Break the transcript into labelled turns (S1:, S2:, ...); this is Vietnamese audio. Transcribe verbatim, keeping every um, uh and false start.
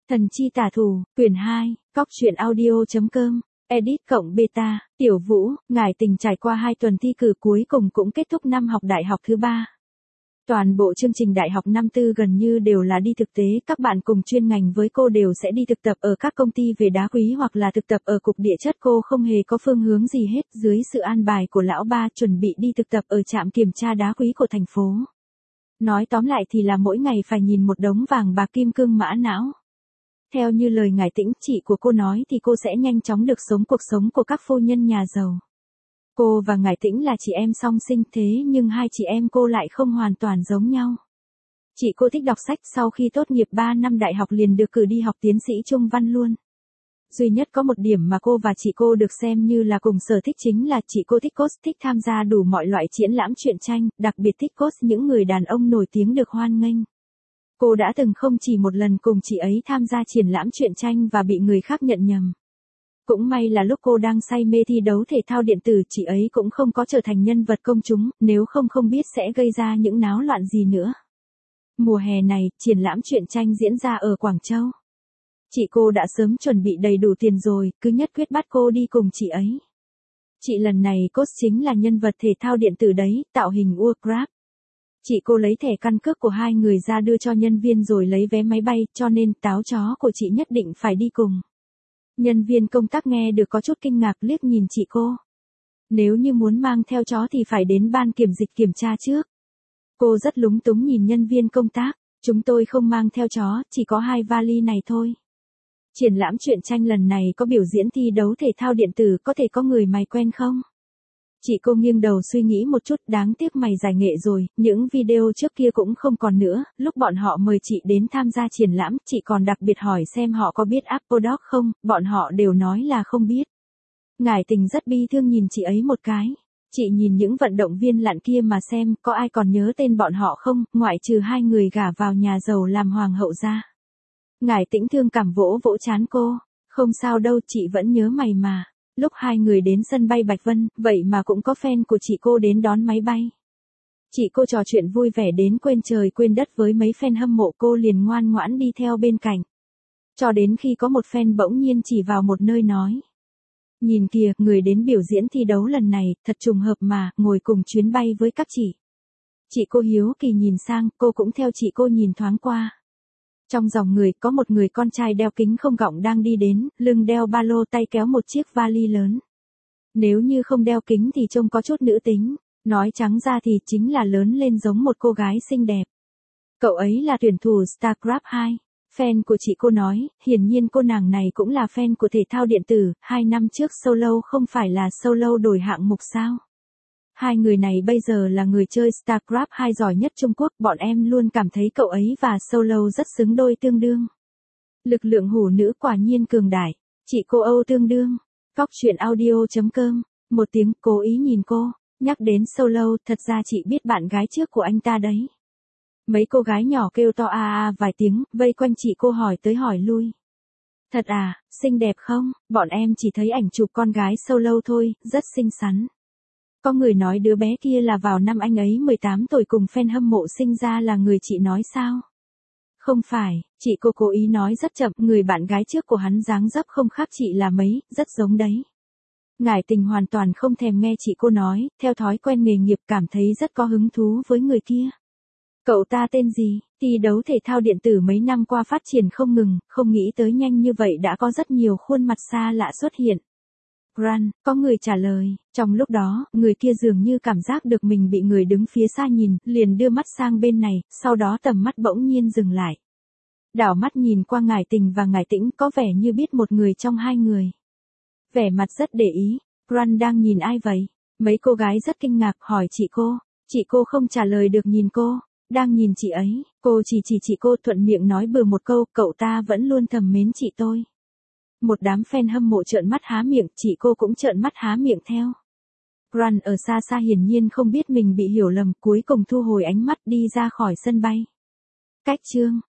S1: Thần chi tả thủ, quyển hai, cóc truyện audio.com, edit cộng beta, Tiểu Vũ, ngải tình trải qua hai tuần thi cử cuối cùng cũng kết thúc năm học đại học thứ ba. Toàn bộ chương trình đại học năm tư gần như đều là đi thực tế, các bạn cùng chuyên ngành với cô đều sẽ đi thực tập ở các công ty về đá quý hoặc là thực tập ở cục địa chất, cô không hề có phương hướng gì hết, dưới sự an bài của lão ba chuẩn bị đi thực tập ở trạm kiểm tra đá quý của thành phố. Nói tóm lại thì là mỗi ngày phải nhìn một đống vàng bạc kim cương mã não. Theo như lời ngải tĩnh, chị của cô nói thì cô sẽ nhanh chóng được sống cuộc sống của các phu nhân nhà giàu. Cô và ngải tĩnh là chị em song sinh, thế nhưng hai chị em cô lại không hoàn toàn giống nhau. Chị cô thích đọc sách, sau khi tốt nghiệp ba năm đại học liền được cử đi học tiến sĩ Trung văn luôn. Duy nhất có một điểm mà cô và chị cô được xem như là cùng sở thích chính là chị cô thích cos, thích tham gia đủ mọi loại triển lãm truyện tranh, đặc biệt thích cos những người đàn ông nổi tiếng được hoan nghênh. Cô đã từng không chỉ một lần cùng chị ấy tham gia triển lãm truyện tranh và bị người khác nhận nhầm. Cũng may là lúc cô đang say mê thi đấu thể thao điện tử, chị ấy cũng không có trở thành nhân vật công chúng, nếu không không biết sẽ gây ra những náo loạn gì nữa. Mùa hè này, triển lãm truyện tranh diễn ra ở Quảng Châu. Chị cô đã sớm chuẩn bị đầy đủ tiền rồi, cứ nhất quyết bắt cô đi cùng chị ấy. Chị lần này cos chính là nhân vật thể thao điện tử đấy, tạo hình Warcraft. Chị cô lấy thẻ căn cước của hai người ra đưa cho nhân viên rồi lấy vé máy bay, cho nên táo chó của chị nhất định phải đi cùng. Nhân viên công tác nghe được có chút kinh ngạc, liếc nhìn chị cô. Nếu như muốn mang theo chó thì phải đến ban kiểm dịch kiểm tra trước. Cô rất lúng túng nhìn nhân viên công tác, chúng tôi không mang theo chó, chỉ có hai vali này thôi. Triển lãm truyện tranh lần này có biểu diễn thi đấu thể thao điện tử, có thể có người mày quen không? Chị cô nghiêng đầu suy nghĩ một chút, đáng tiếc mày giải nghệ rồi, những video trước kia cũng không còn nữa, lúc bọn họ mời chị đến tham gia triển lãm, chị còn đặc biệt hỏi xem họ có biết Apple Dog không, bọn họ đều nói là không biết. Ngải tình rất bi thương nhìn chị ấy một cái. Chị nhìn những vận động viên lặn kia mà xem, có ai còn nhớ tên bọn họ không, ngoại trừ hai người gả vào nhà giàu làm hoàng hậu ra. Ngải tĩnh thương cảm vỗ vỗ trán cô, không sao đâu, chị vẫn nhớ mày mà. Lúc hai người đến sân bay Bạch Vân, vậy mà cũng có fan của chị cô đến đón máy bay. Chị cô trò chuyện vui vẻ đến quên trời quên đất với mấy fan hâm mộ, cô liền ngoan ngoãn đi theo bên cạnh. Cho đến khi có một fan bỗng nhiên chỉ vào một nơi nói. Nhìn kìa, người đến biểu diễn thi đấu lần này, thật trùng hợp mà, ngồi cùng chuyến bay với các chị. Chị cô hiếu kỳ nhìn sang, cô cũng theo chị cô nhìn thoáng qua. Trong dòng người, có một người con trai đeo kính không gọng đang đi đến, lưng đeo ba lô, tay kéo một chiếc vali lớn. Nếu như không đeo kính thì trông có chút nữ tính, nói trắng ra thì chính là lớn lên giống một cô gái xinh đẹp. Cậu ấy là tuyển thủ StarCraft hai. Fan của chị cô nói, hiển nhiên cô nàng này cũng là fan của thể thao điện tử, hai năm trước solo không phải là solo đổi hạng mục sao? Hai người này bây giờ là người chơi StarCraft hai giỏi nhất Trung Quốc, bọn em luôn cảm thấy cậu ấy và solo rất xứng đôi tương đương. Lực lượng hủ nữ quả nhiên cường đại, chị cô Âu tương đương. Cóc truyện audio.com, một tiếng, cố ý nhìn cô, nhắc đến solo, thật ra chị biết bạn gái trước của anh ta đấy. Mấy cô gái nhỏ kêu to a a vài tiếng, vây quanh chị cô hỏi tới hỏi lui. Thật à, xinh đẹp không? Bọn em chỉ thấy ảnh chụp con gái solo thôi, rất xinh xắn. Có người nói đứa bé kia là vào năm anh ấy mười tám tuổi cùng fan hâm mộ sinh ra là người chị nói sao? Không phải, chị cô cố ý nói rất chậm, người bạn gái trước của hắn dáng dấp không khác chị là mấy, rất giống đấy. Ngải tình hoàn toàn không thèm nghe chị cô nói, theo thói quen nghề nghiệp cảm thấy rất có hứng thú với người kia. Cậu ta tên gì? Thi đấu thể thao điện tử mấy năm qua phát triển không ngừng, không nghĩ tới nhanh như vậy đã có rất nhiều khuôn mặt xa lạ xuất hiện. Run, có người trả lời, trong lúc đó, người kia dường như cảm giác được mình bị người đứng phía xa nhìn, liền đưa mắt sang bên này, sau đó tầm mắt bỗng nhiên dừng lại. Đảo mắt nhìn qua ngải tình và ngải tĩnh, có vẻ như biết một người trong hai người. Vẻ mặt rất để ý, Run đang nhìn ai vậy? Mấy cô gái rất kinh ngạc hỏi chị cô, chị cô không trả lời được nhìn cô, đang nhìn chị ấy, cô chỉ chỉ chị cô thuận miệng nói bừa một câu, cậu ta vẫn luôn thầm mến chị tôi. Một đám fan hâm mộ trợn mắt há miệng, chị cô cũng trợn mắt há miệng theo. Run ở xa xa hiển nhiên không biết mình bị hiểu lầm, cuối cùng thu hồi ánh mắt đi ra khỏi sân bay. Cách chương